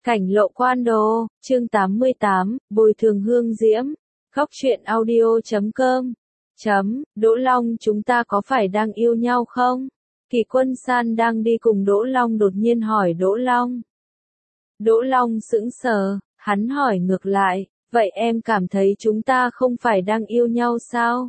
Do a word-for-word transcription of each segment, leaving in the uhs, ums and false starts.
Cảnh lộ quan đồ, chương tám mươi tám, bồi thường hương diễm, khóc chuyện audio chấm com. Chấm, Đỗ Long chúng ta có phải đang yêu nhau không? Kỳ Quân San đang đi cùng Đỗ Long đột nhiên hỏi Đỗ Long. Đỗ Long sững sờ, hắn hỏi ngược lại, vậy em cảm thấy chúng ta không phải đang yêu nhau sao?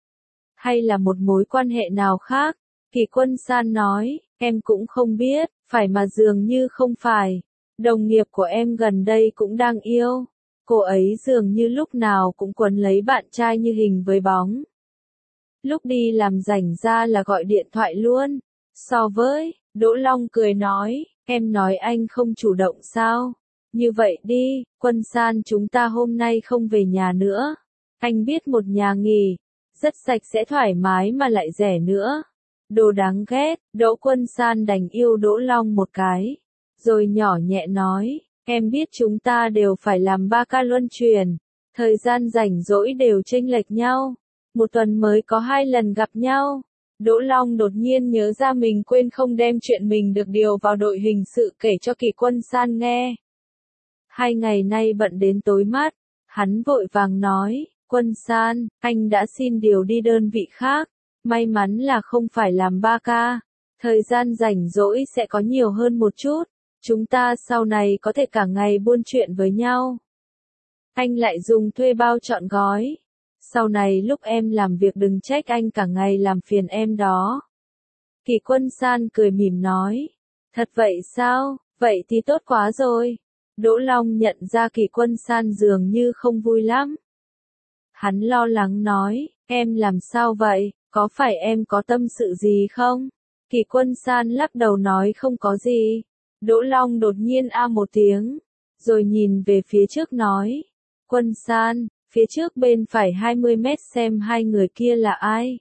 Hay là một mối quan hệ nào khác? Kỳ Quân San nói, em cũng không biết, phải mà dường như không phải. Đồng nghiệp của em gần đây cũng đang yêu. Cô ấy dường như lúc nào cũng quấn lấy bạn trai như hình với bóng. Lúc đi làm rảnh ra là gọi điện thoại luôn. So với, Đỗ Long cười nói, em nói anh không chủ động sao? Như vậy đi, Quân San chúng ta hôm nay không về nhà nữa. Anh biết một nhà nghỉ, rất sạch sẽ thoải mái mà lại rẻ nữa. Đồ đáng ghét, Đỗ Quân San đành yêu Đỗ Long một cái. Rồi nhỏ nhẹ nói, em biết chúng ta đều phải làm ba ca luân chuyển. Thời gian rảnh rỗi đều chênh lệch nhau. Một tuần mới có hai lần gặp nhau. Đỗ Long đột nhiên nhớ ra mình quên không đem chuyện mình được điều vào đội hình sự kể cho Kỳ Quân San nghe. Hai ngày nay bận đến tối mắt, hắn vội vàng nói, Quân San, anh đã xin điều đi đơn vị khác. May mắn là không phải làm ba ca. Thời gian rảnh rỗi sẽ có nhiều hơn một chút. Chúng ta sau này có thể cả ngày buôn chuyện với nhau. Anh lại dùng thuê bao trọn gói. Sau này lúc em làm việc đừng trách anh cả ngày làm phiền em đó. Kỳ Quân San cười mỉm nói. Thật vậy sao? Vậy thì tốt quá rồi. Đỗ Long nhận ra Kỳ Quân San dường như không vui lắm. Hắn lo lắng nói, em làm sao vậy? Có phải em có tâm sự gì không? Kỳ Quân San lắc đầu nói không có gì. Đỗ Long đột nhiên a một tiếng, rồi nhìn về phía trước nói, Quân San, phía trước bên phải hai mươi mét xem hai người kia là ai.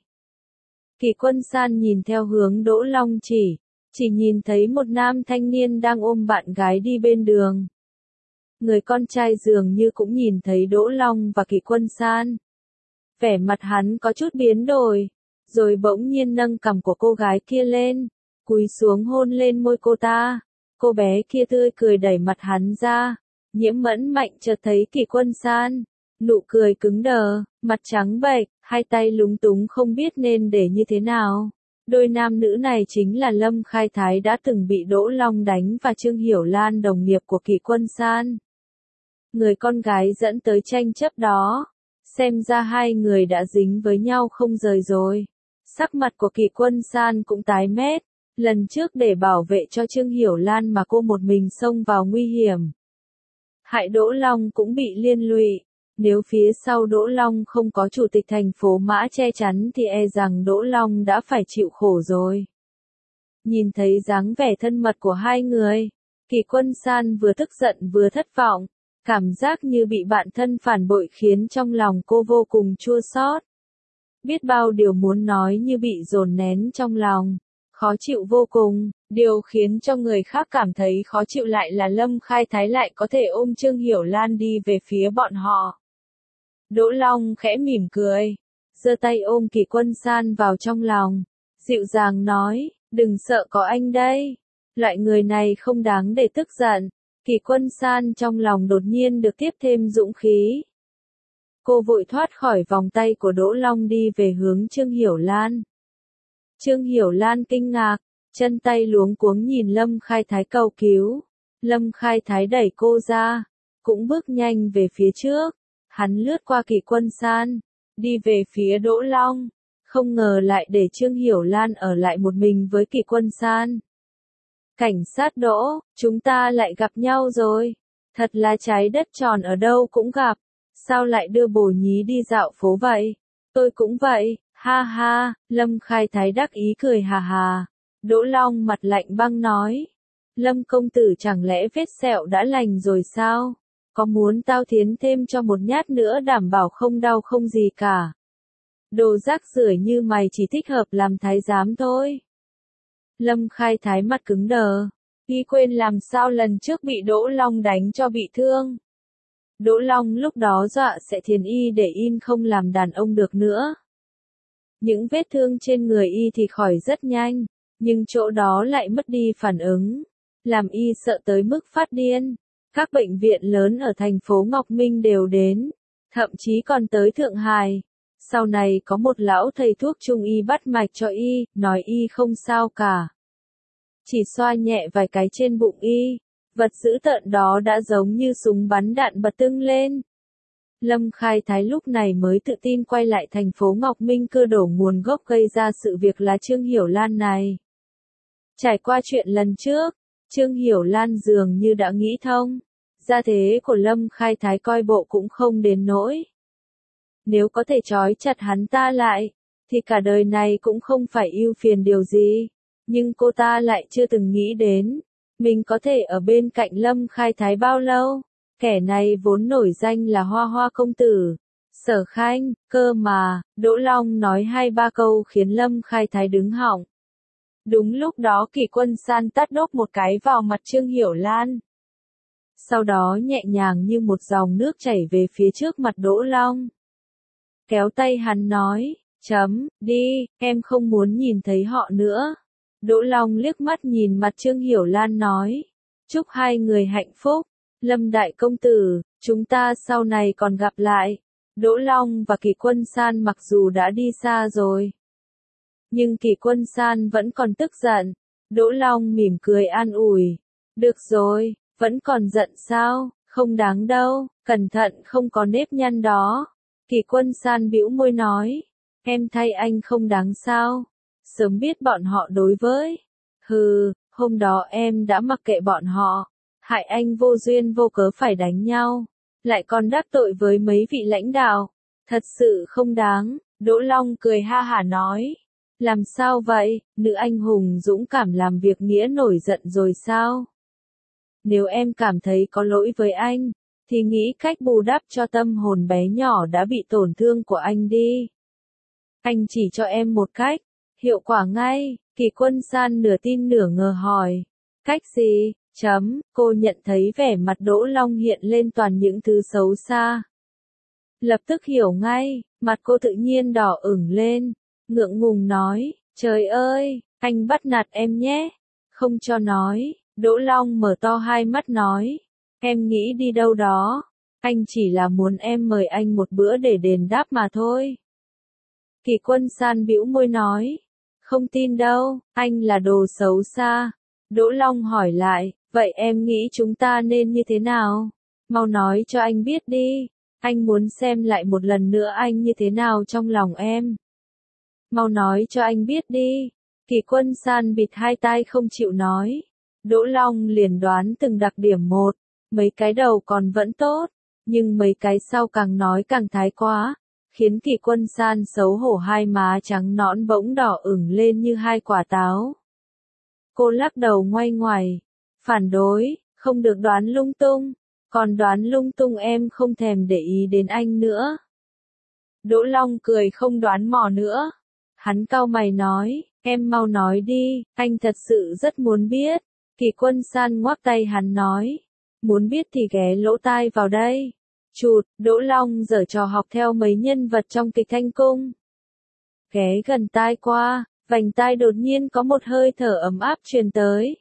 Kỳ Quân San nhìn theo hướng Đỗ Long chỉ, chỉ nhìn thấy một nam thanh niên đang ôm bạn gái đi bên đường. Người con trai dường như cũng nhìn thấy Đỗ Long và Kỳ Quân San. Vẻ mặt hắn có chút biến đổi, rồi bỗng nhiên nâng cằm của cô gái kia lên, cúi xuống hôn lên môi cô ta. Cô bé kia tươi cười đẩy mặt hắn ra. Nhiễm Mẫn Mạnh chợt thấy Kỳ Quân San, nụ cười cứng đờ, mặt trắng bệch, hai tay lúng túng không biết nên để như thế nào. Đôi nam nữ này chính là Lâm Khai Thái đã từng bị Đỗ Long đánh và Trương Hiểu Lan đồng nghiệp của Kỳ Quân San. Người con gái dẫn tới tranh chấp đó. Xem ra hai người đã dính với nhau không rời rồi. Sắc mặt của Kỳ Quân San cũng tái mét. Lần trước để bảo vệ cho Trương Hiểu Lan mà cô một mình xông vào nguy hiểm. Hại Đỗ Long cũng bị liên lụy. Nếu phía sau Đỗ Long không có chủ tịch thành phố Mã che chắn thì e rằng Đỗ Long đã phải chịu khổ rồi. Nhìn thấy dáng vẻ thân mật của hai người, Kỳ Quân San vừa tức giận vừa thất vọng. Cảm giác như bị bạn thân phản bội khiến trong lòng cô vô cùng chua xót. Biết bao điều muốn nói như bị dồn nén trong lòng. Khó chịu vô cùng, điều khiến cho người khác cảm thấy khó chịu lại là Lâm Khai Thái lại có thể ôm Trương Hiểu Lan đi về phía bọn họ. Đỗ Long khẽ mỉm cười, giơ tay ôm Kỳ Quân San vào trong lòng, dịu dàng nói, đừng sợ có anh đây, loại người này không đáng để tức giận. Kỳ Quân San trong lòng đột nhiên được tiếp thêm dũng khí. Cô vội thoát khỏi vòng tay của Đỗ Long đi về hướng Trương Hiểu Lan. Trương Hiểu Lan kinh ngạc, chân tay luống cuống nhìn Lâm Khai Thái cầu cứu. Lâm Khai Thái đẩy cô ra, cũng bước nhanh về phía trước. Hắn lướt qua Kỳ Quân San, đi về phía Đỗ Long. Không ngờ lại để Trương Hiểu Lan ở lại một mình với Kỳ Quân San. Cảnh sát Đỗ, chúng ta lại gặp nhau rồi. Thật là trái đất tròn ở đâu cũng gặp. Sao lại đưa bồ nhí đi dạo phố vậy? Tôi cũng vậy. Ha ha, Lâm Khai Thái đắc ý cười hà hà. Đỗ Long mặt lạnh băng nói. Lâm công tử chẳng lẽ vết sẹo đã lành rồi sao? Có muốn tao thiến thêm cho một nhát nữa đảm bảo không đau không gì cả. Đồ rác rưởi như mày chỉ thích hợp làm thái giám thôi. Lâm Khai Thái mặt cứng đờ. Y quên làm sao lần trước bị Đỗ Long đánh cho bị thương. Đỗ Long lúc đó dọa sẽ thiến y để in không làm đàn ông được nữa. Những vết thương trên người y thì khỏi rất nhanh, nhưng chỗ đó lại mất đi phản ứng, làm y sợ tới mức phát điên. Các bệnh viện lớn ở thành phố Ngọc Minh đều đến, thậm chí còn tới Thượng Hải. Sau này có một lão thầy thuốc trung y bắt mạch cho y, nói y không sao cả. Chỉ xoa nhẹ vài cái trên bụng y, vật dữ tợn đó đã giống như súng bắn đạn bật tưng lên. Lâm Khai Thái lúc này mới tự tin quay lại thành phố Ngọc Minh cơ đổ nguồn gốc gây ra sự việc là Trương Hiểu Lan này. Trải qua chuyện lần trước, Trương Hiểu Lan dường như đã nghĩ thông, gia thế của Lâm Khai Thái coi bộ cũng không đến nỗi. Nếu có thể trói chặt hắn ta lại, thì cả đời này cũng không phải ưu phiền điều gì. Nhưng cô ta lại chưa từng nghĩ đến, mình có thể ở bên cạnh Lâm Khai Thái bao lâu. Kẻ này vốn nổi danh là Hoa Hoa công tử, Sở Khanh, cơ mà, Đỗ Long nói hai ba câu khiến Lâm Khai Thái đứng họng. Đúng lúc đó Kỷ Quân San tát đốp một cái vào mặt Trương Hiểu Lan. Sau đó nhẹ nhàng như một dòng nước chảy về phía trước mặt Đỗ Long. Kéo tay hắn nói, chấm, đi, em không muốn nhìn thấy họ nữa. Đỗ Long liếc mắt nhìn mặt Trương Hiểu Lan nói, chúc hai người hạnh phúc. Lâm đại công tử, chúng ta sau này còn gặp lại. Đỗ Long và Kỷ Quân San mặc dù đã đi xa rồi, nhưng Kỷ Quân San vẫn còn tức giận. Đỗ Long mỉm cười an ủi, được rồi, vẫn còn giận sao, không đáng đâu, cẩn thận không có nếp nhăn đó. Kỷ Quân San bĩu môi nói, em thay anh không đáng sao, sớm biết bọn họ đối với. Hừ, hôm đó em đã mặc kệ bọn họ. Hại anh vô duyên vô cớ phải đánh nhau, lại còn đắc tội với mấy vị lãnh đạo, thật sự không đáng. Đỗ Long cười ha hả nói, làm sao vậy, nữ anh hùng dũng cảm làm việc nghĩa nổi giận rồi sao? Nếu em cảm thấy có lỗi với anh, thì nghĩ cách bù đắp cho tâm hồn bé nhỏ đã bị tổn thương của anh đi. Anh chỉ cho em một cách, hiệu quả ngay. Kỷ Quân San nửa tin nửa ngờ hỏi, cách gì? Chấm, cô nhận thấy vẻ mặt Đỗ Long hiện lên toàn những thứ xấu xa. Lập tức hiểu ngay, mặt cô tự nhiên đỏ ửng lên, ngượng ngùng nói, trời ơi, anh bắt nạt em nhé. Không cho nói, Đỗ Long mở to hai mắt nói, em nghĩ đi đâu đó, anh chỉ là muốn em mời anh một bữa để đền đáp mà thôi. Kỷ Quân San bĩu môi nói, không tin đâu, anh là đồ xấu xa. Đỗ Long hỏi lại, vậy em nghĩ chúng ta nên như thế nào? Mau nói cho anh biết đi, anh muốn xem lại một lần nữa anh như thế nào trong lòng em. Mau nói cho anh biết đi. Kỷ Quân San bịt hai tai không chịu nói. Đỗ Long liền đoán từng đặc điểm một, mấy cái đầu còn vẫn tốt, nhưng mấy cái sau càng nói càng thái quá, khiến Kỷ Quân San xấu hổ hai má trắng nõn bỗng đỏ ửng lên như hai quả táo. Cô lắc đầu ngoay ngoải, phản đối, không được đoán lung tung, còn đoán lung tung em không thèm để ý đến anh nữa. Đỗ Long cười không đoán mò nữa. Hắn cau mày nói, em mau nói đi, anh thật sự rất muốn biết. Kỷ Quân San ngoắc tay hắn nói, muốn biết thì ghé lỗ tai vào đây. Chụt, Đỗ Long giở trò học theo mấy nhân vật trong kịch Thanh Cung. Ghé gần tai qua, vành tai đột nhiên có một hơi thở ấm áp truyền tới.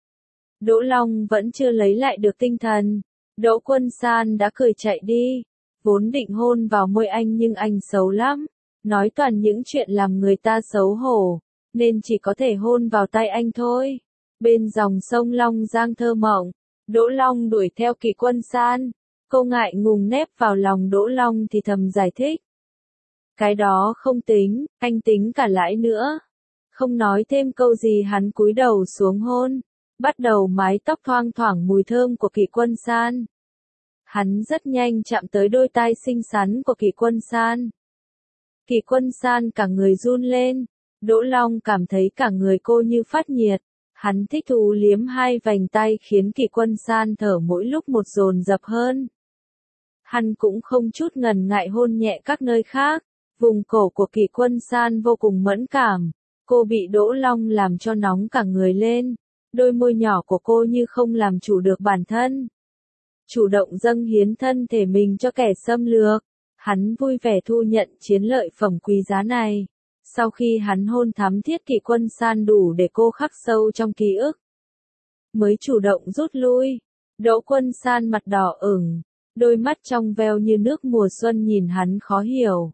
Đỗ Long vẫn chưa lấy lại được tinh thần. Đỗ Quân San đã cười chạy đi, vốn định hôn vào môi anh nhưng anh xấu lắm, nói toàn những chuyện làm người ta xấu hổ, nên chỉ có thể hôn vào tay anh thôi. Bên dòng sông Long Giang thơ mộng, Đỗ Long đuổi theo Kỷ Quân San, cô ngại ngùng nép vào lòng Đỗ Long thì thầm giải thích. Cái đó không tính, anh tính cả lãi nữa. Không nói thêm câu gì hắn cúi đầu xuống hôn, bắt đầu mái tóc thoang thoảng mùi thơm của Kỷ Quân San. Hắn rất nhanh chạm tới đôi tai xinh xắn của Kỷ Quân San. Kỷ Quân San cả người run lên, Đỗ Long cảm thấy cả người cô như phát nhiệt. Hắn thích thú liếm hai vành tay khiến Kỷ Quân San thở mỗi lúc một dồn dập hơn. Hắn cũng không chút ngần ngại hôn nhẹ các nơi khác, vùng cổ của Kỷ Quân San vô cùng mẫn cảm. Cô bị Đỗ Long làm cho nóng cả người lên, đôi môi nhỏ của cô như không làm chủ được bản thân. Chủ động dâng hiến thân thể mình cho kẻ xâm lược, hắn vui vẻ thu nhận chiến lợi phẩm quý giá này. Sau khi hắn hôn thắm thiết Kỷ Quân San đủ để cô khắc sâu trong ký ức, mới chủ động rút lui. Đỗ Quân San mặt đỏ ửng, đôi mắt trong veo như nước mùa xuân nhìn hắn khó hiểu.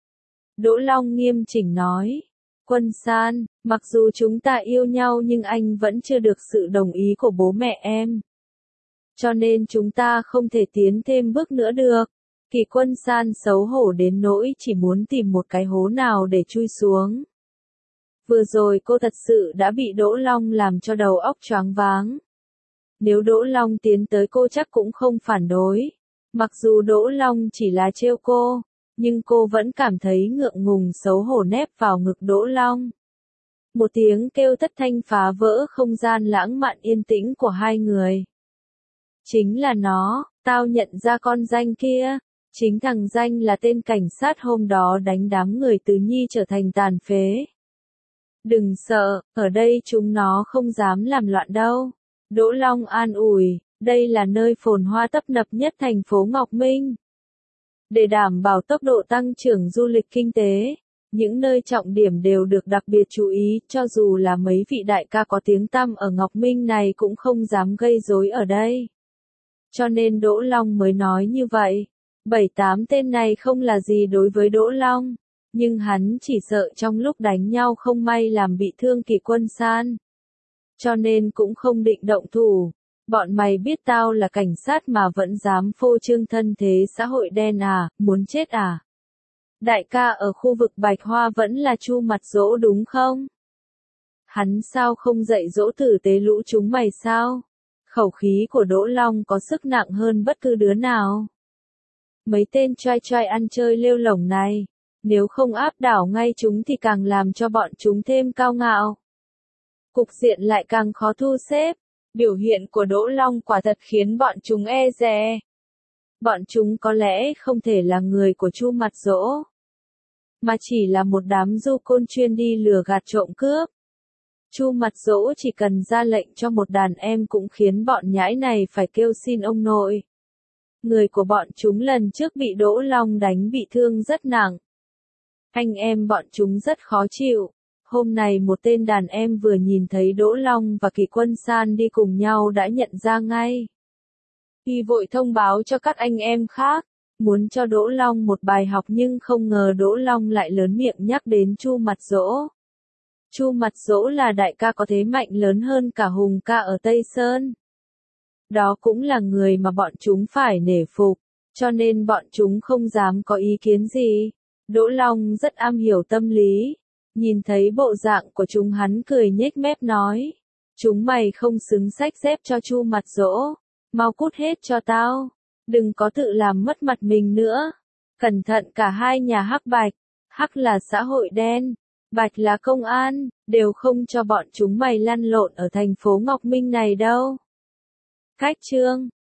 Đỗ Long nghiêm chỉnh nói, Quân San, mặc dù chúng ta yêu nhau nhưng anh vẫn chưa được sự đồng ý của bố mẹ em. Cho nên chúng ta không thể tiến thêm bước nữa được. Kỳ Quân San xấu hổ đến nỗi chỉ muốn tìm một cái hố nào để chui xuống. Vừa rồi cô thật sự đã bị Đỗ Long làm cho đầu óc choáng váng. Nếu Đỗ Long tiến tới cô chắc cũng không phản đối. Mặc dù Đỗ Long chỉ là trêu cô, nhưng cô vẫn cảm thấy ngượng ngùng xấu hổ nép vào ngực Đỗ Long. Một tiếng kêu thất thanh phá vỡ không gian lãng mạn yên tĩnh của hai người. Chính là nó, tao nhận ra con danh kia. Chính thằng danh là tên cảnh sát hôm đó đánh đám người Tứ Nhi trở thành tàn phế. Đừng sợ, ở đây chúng nó không dám làm loạn đâu. Đỗ Long an ủi, đây là nơi phồn hoa tấp nập nhất thành phố Ngọc Minh. Để đảm bảo tốc độ tăng trưởng du lịch kinh tế, những nơi trọng điểm đều được đặc biệt chú ý, cho dù là mấy vị đại ca có tiếng tăm ở Ngọc Minh này cũng không dám gây rối ở đây. Cho nên Đỗ Long mới nói như vậy. Bảy tám tên này không là gì đối với Đỗ Long, nhưng hắn chỉ sợ trong lúc đánh nhau không may làm bị thương Kỳ Quân San. Cho nên cũng không định động thủ. Bọn mày biết tao là cảnh sát mà vẫn dám phô trương thân thế xã hội đen à, muốn chết à? Đại ca ở khu vực Bạch Hoa vẫn là Chu Mặt Dỗ đúng không? Hắn sao không dạy dỗ tử tế lũ chúng mày sao? Khẩu khí của Đỗ Long có sức nặng hơn bất cứ đứa nào. Mấy tên trai trai ăn chơi lêu lổng này, nếu không áp đảo ngay chúng thì càng làm cho bọn chúng thêm cao ngạo. Cục diện lại càng khó thu xếp. Biểu hiện của Đỗ Long quả thật khiến bọn chúng e dè. Bọn chúng có lẽ không thể là người của Chu Mặt Dỗ, mà chỉ là một đám du côn chuyên đi lừa gạt trộm cướp. Chu Mặt Dỗ chỉ cần ra lệnh cho một đàn em cũng khiến bọn nhãi này phải kêu xin ông nội. Người của bọn chúng lần trước bị Đỗ Long đánh bị thương rất nặng. Anh em bọn chúng rất khó chịu. Hôm nay một tên đàn em vừa nhìn thấy Đỗ Long và Kỳ Quân San đi cùng nhau đã nhận ra ngay. Y vội thông báo cho các anh em khác, muốn cho Đỗ Long một bài học nhưng không ngờ Đỗ Long lại lớn miệng nhắc đến Chu Mặt Dỗ. Chu Mặt Dỗ là đại ca có thế mạnh lớn hơn cả Hùng ca ở Tây Sơn. Đó cũng là người mà bọn chúng phải nể phục, cho nên bọn chúng không dám có ý kiến gì. Đỗ Long rất am hiểu tâm lý. Nhìn thấy bộ dạng của chúng hắn cười nhếch mép nói. Chúng mày không xứng xách dép cho Chu Mặt Dỗ. Mau cút hết cho tao. Đừng có tự làm mất mặt mình nữa. Cẩn thận cả hai nhà Hắc Bạch. Hắc là xã hội đen. Bạch là công an. Đều không cho bọn chúng mày lăn lộn ở thành phố Ngọc Minh này đâu. Cách chương